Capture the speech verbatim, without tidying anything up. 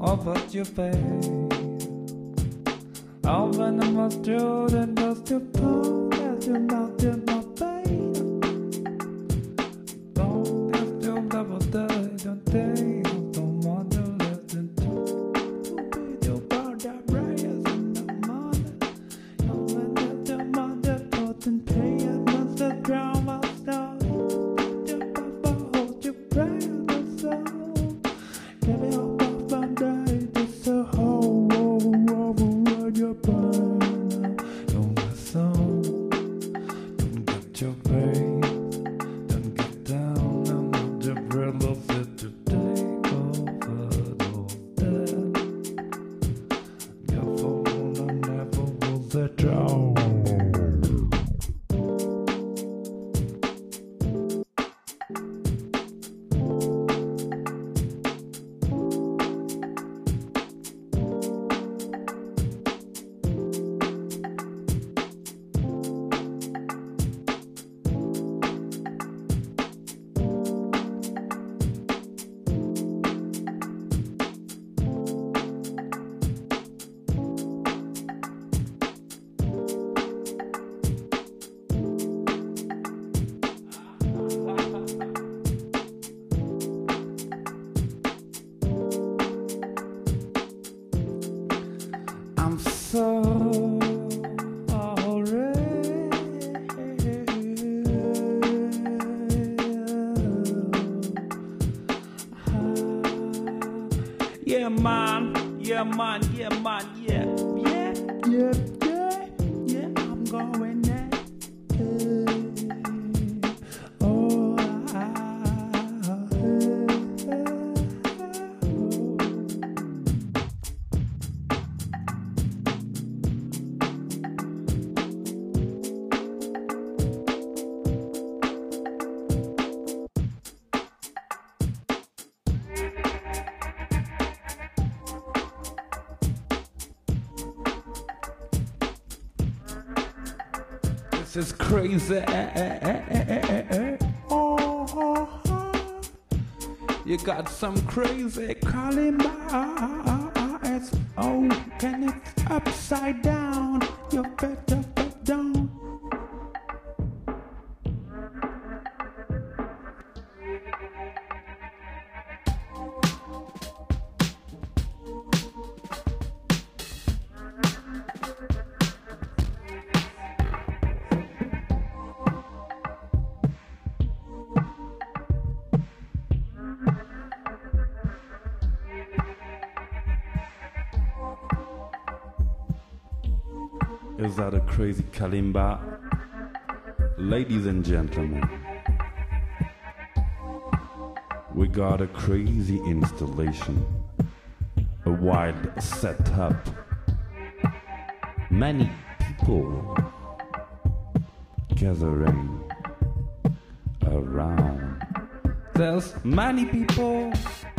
over your face. All when I was through, then just to pull as you melt in my face. Don't have to double die, don't they? Don't want to listen to be your brother, prayers in the morning. Don't let that your mother put in prayer, must the drama start. Your papa hold your prayer, the soul. Give it up, up and die, just a whole over your burn. Don't get so, don't get your face, don't get down. I'm not the brother fit to take over the dead. Your phone, I never will let down. I'm so already. Yeah, man. Yeah, man. Yeah, man. Yeah. Yeah. Yeah. Yeah. Yeah. I'm going there. Oh, this is crazy. Oh, you got some crazy calling my ass. Oh, can it's upside down? You better get down. Is that a crazy kalimba? Ladies and gentlemen, we got a crazy installation, a wild setup, many people gathering around. There's many people